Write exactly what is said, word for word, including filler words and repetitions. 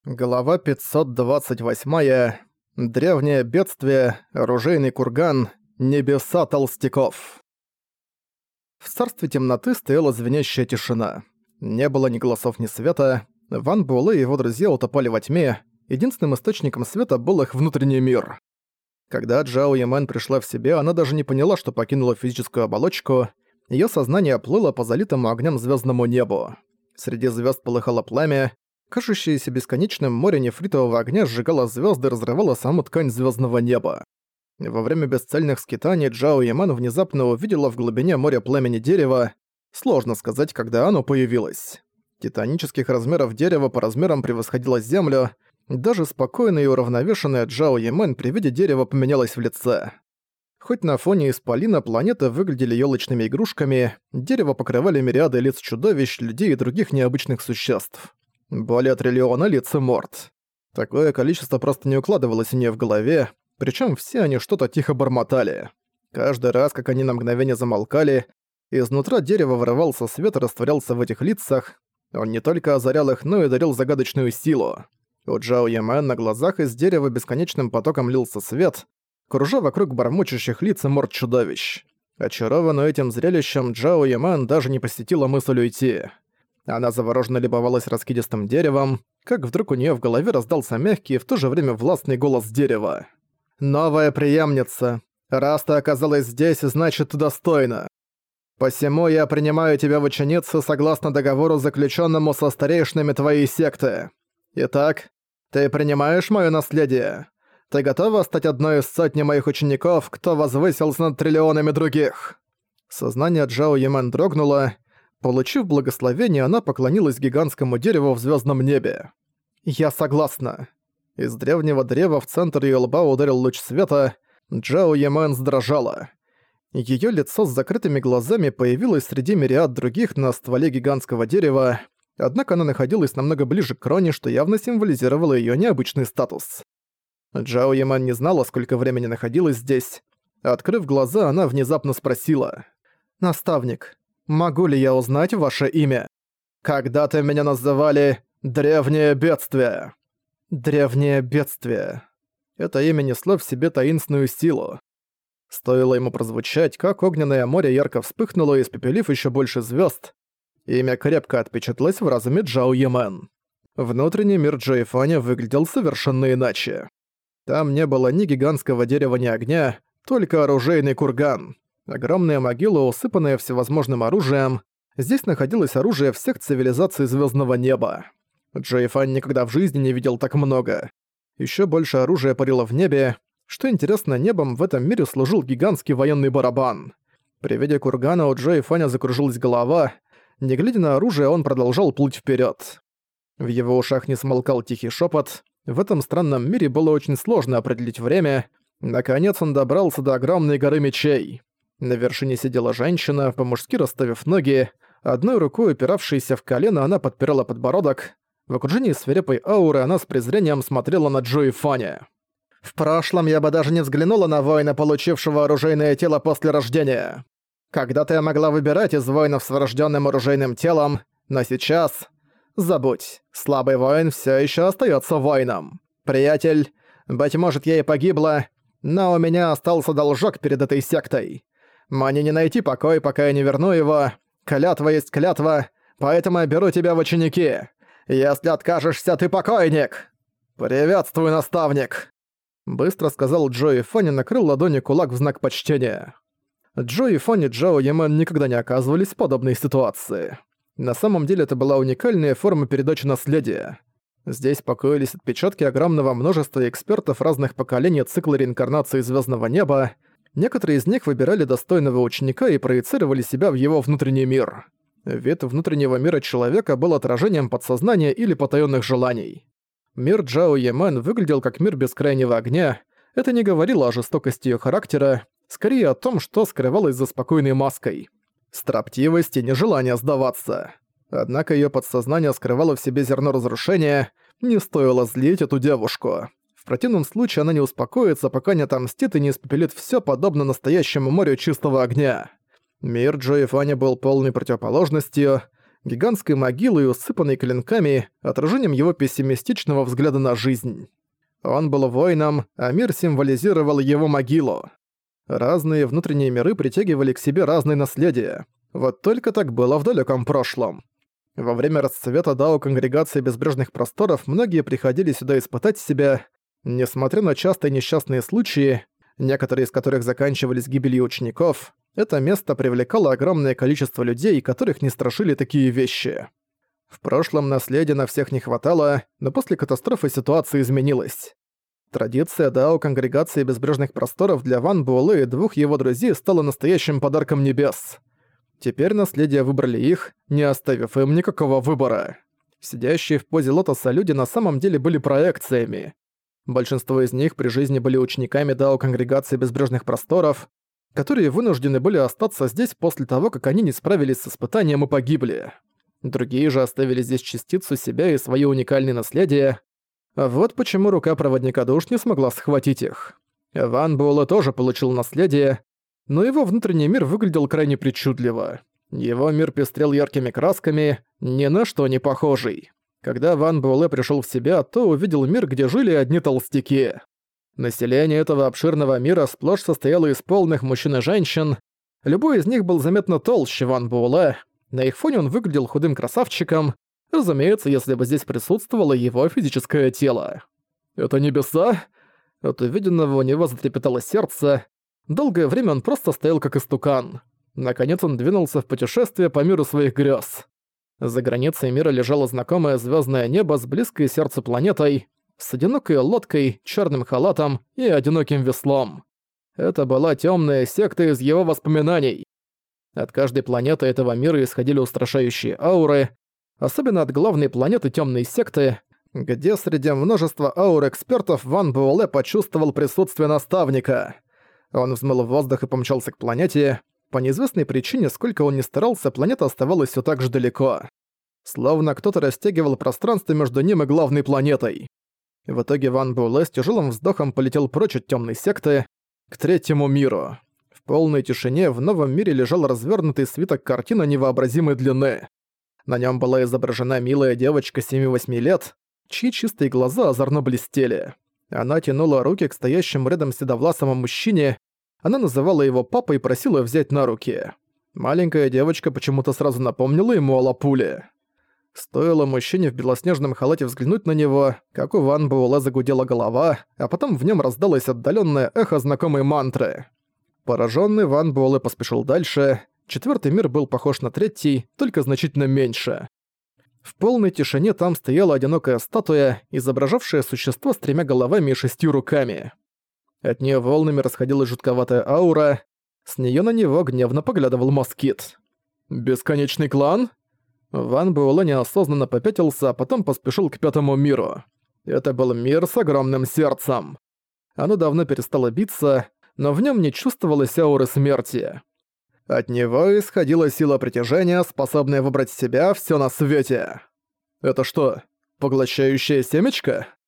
Глава пятьсот двадцать восемь. Древнее бедствие, оружейный курган, небеса толстяков. В царстве темноты стояла звенящая тишина. Не было ни голосов, ни света. Ван Буэлэ и его друзья утопали во тьме. Единственным источником света был их внутренний мир. Когда Джао Ямэн пришла в себя, она даже не поняла, что покинула физическую оболочку. Её сознание плыло по залитому огням звёздному небу. Среди звёзд полыхало пламя. Кажущееся бесконечным море нефритового огня сжигало звёзды и разрывало саму ткань звёздного неба. Во время бесцельных скитаний Джао Ямэн внезапно увидела в глубине моря пламени дерева. Сложно сказать, когда оно появилось. Титанических размеров дерево по размерам превосходило землю. Даже спокойная и уравновешенная Джао Ямэн при виде дерева поменялась в лице. Хоть на фоне исполина планеты выглядели ёлочными игрушками, дерево покрывали мириады лиц чудовищ, людей и других необычных существ. Более триллиона лиц и морд. Такое количество просто не укладывалось у неё в голове, причём все они что-то тихо бормотали. Каждый раз, как они на мгновение замолкали, изнутра дерева вырывался свет и растворялся в этих лицах. Он не только озарял их, но и дарил загадочную силу. У Джао Ямэн на глазах из дерева бесконечным потоком лился свет, кружа вокруг бормочущих лиц и морд чудовищ. Очарованная этим зрелищем, Джао Ямэн даже не посетила мысль уйти. Она завороженно любовалась раскидистым деревом, как вдруг у неё в голове раздался мягкий и в то же время властный голос дерева. «Новая преемница. Раз ты оказалась здесь, значит, ты достойна. Посему я принимаю тебя в ученицы согласно договору, заключённому со старейшинами твоей секты. Итак, ты принимаешь моё наследие? Ты готова стать одной из сотни моих учеников, кто возвысился над триллионами других?» Сознание Джао Ямэн дрогнуло. Получив благословение, она поклонилась гигантскому дереву в звёздном небе. «Я согласна». Из древнего древа в центр её лба ударил луч света. Джао Ямэн сдрожала. Её лицо с закрытыми глазами появилось среди мириад других на стволе гигантского дерева, однако она находилась намного ближе к кроне, что явно символизировало её необычный статус. Джао Ямэн не знала, сколько времени находилась здесь. Открыв глаза, она внезапно спросила: «Наставник, могу ли я узнать ваше имя?» «Когда-то меня называли Древнее Бедствие». Древнее Бедствие. Это имя несло в себе таинственную силу. Стоило ему прозвучать, как огненное море ярко вспыхнуло, испепелив ещё больше звёзд. Имя крепко отпечаталось в разуме Джао Ямэн. Внутренний мир Джоэфаня выглядел совершенно иначе. Там не было ни гигантского дерева, ни огня, только оружейный курган. Огромная могила, усыпанная всевозможным оружием. Здесь находилось оружие всех цивилизаций звёздного неба. Джоэфань никогда в жизни не видел так много. Ещё больше оружия парило в небе. Что интересно, небом в этом мире служил гигантский военный барабан. При виде кургана у Джоэфаня закружилась голова. Не глядя на оружие, он продолжал плыть вперёд. В его ушах не смолкал тихий шёпот. В этом странном мире было очень сложно определить время. Наконец он добрался до огромной горы мечей. На вершине сидела женщина, по-мужски расставив ноги. Одной рукой, упиравшейся в колено, она подпирала подбородок. В окружении свирепой ауры она с презрением смотрела на Джоэфаня. «В прошлом я бы даже не взглянула на воина, получившего оружейное тело после рождения. Когда-то я могла выбирать из воинов с врожденным оружейным телом, но сейчас... Забудь, слабый воин все еще остается воином. Приятель, быть может, я и погибла, но у меня остался должок перед этой сектой. Мне не найти покой, пока я не верну его. Клятва есть клятва, поэтому я беру тебя в ученики. Если откажешься, ты покойник. Приветствую, наставник!» Быстро сказал Джоэфань и накрыл ладонью кулак в знак почтения. Джоэфань и Джао Ямэн никогда не оказывались в подобной ситуации. На самом деле это была уникальная форма передачи наследия. Здесь покоились отпечатки огромного множества экспертов разных поколений цикла реинкарнации звездного неба. Некоторые из них выбирали достойного ученика и проецировали себя в его внутренний мир. Вид внутреннего мира человека был отражением подсознания или потаённых желаний. Мир Джао Ямэн выглядел как мир бескрайнего огня. Это не говорило о жестокости её характера, скорее о том, что скрывалось за спокойной маской. Строптивость и нежелание сдаваться. Однако её подсознание скрывало в себе зерно разрушения. Не стоило злить эту девушку. В противном случае она не успокоится, пока не отомстит и не испепелит всё подобно настоящему морю чистого огня. Мир Джоэфаня был полной противоположностью. гигантской могилой, усыпанной клинками, отражением его пессимистичного взгляда на жизнь. Он был воином, а мир символизировал его могилу. Разные внутренние миры притягивали к себе разные наследия. Вот только так было в далеком прошлом. Во время расцвета Дао Конгрегации Безбрежных Просторов многие приходили сюда испытать себя. Несмотря на частые несчастные случаи, некоторые из которых заканчивались гибелью учеников, это место привлекало огромное количество людей, которых не страшили такие вещи. В прошлом наследия на всех не хватало, но после катастрофы ситуация изменилась. Традиция Дао Конгрегации Безбрежных Просторов для Ван Буэлэ и двух его друзей стала настоящим подарком небес. Теперь наследие выбрали их, не оставив им никакого выбора. Сидящие в позе лотоса люди на самом деле были проекциями. Большинство из них при жизни были учениками Дао Конгрегации Безбрежных Просторов, которые вынуждены были остаться здесь после того, как они не справились с испытанием и погибли. Другие же оставили здесь частицу себя и своё уникальное наследие. А вот почему рука проводника душ не смогла схватить их. Ван Буэлэ тоже получил наследие, но его внутренний мир выглядел крайне причудливо. Его мир пестрел яркими красками, ни на что не похожий. Когда Ван Буэлэ пришёл в себя, то увидел мир, где жили одни толстяки. Население этого обширного мира сплошь состояло из полных мужчин и женщин. Любой из них был заметно толще Ван Буэлэ. На их фоне он выглядел худым красавчиком, разумеется, если бы здесь присутствовало его физическое тело. «Это небеса?» От увиденного у него затрепетало сердце. Долгое время он просто стоял как истукан. Наконец он двинулся в путешествие по миру своих грез. За границей мира лежало знакомое звездное небо с близкой сердцу планетой, с одинокой лодкой, черным халатом и одиноким веслом. Это была темная секта из его воспоминаний. От каждой планеты этого мира исходили устрашающие ауры, особенно от главной планеты темной секты, где среди множества аур экспертов Ван Буэлэ почувствовал присутствие наставника. Он взмыл в воздух и помчался к планете. По неизвестной причине, сколько он ни старался, планета оставалась все так же далеко. Словно кто-то растягивал пространство между ним и главной планетой. В итоге Ван Буэлэ с тяжелым вздохом полетел прочь от темной секты к третьему миру. В полной тишине в новом мире лежал развернутый свиток картины невообразимой длины. На нем была изображена милая девочка семи-восьми лет, чьи чистые глаза озорно блестели. Она тянула руки к стоящему рядом седовласому мужчине, она называла его папой и просила взять на руки. Маленькая девочка почему-то сразу напомнила ему о Лапуле. Стоило мужчине в белоснежном халате взглянуть на него, как у Ван Буэлэ загудела голова, а потом в нем раздалось отдаленное эхо знакомой мантры. Пораженный Ван Буэлэ поспешил дальше. Четвертый мир был похож на третий, только значительно меньше. В полной тишине там стояла одинокая статуя, изображавшая существо с тремя головами и шестью руками. От нее волнами расходилась жутковатая аура, с нее на него гневно поглядывал москит. «Бесконечный клан?» Ван Буэлэ неосознанно попятился, а потом поспешил к пятому миру. Это был мир с огромным сердцем. Оно давно перестало биться, но в нем не чувствовалось ауры смерти. От него исходила сила притяжения, способная выбрать в себя всё на свете. Это что, поглощающее семечко?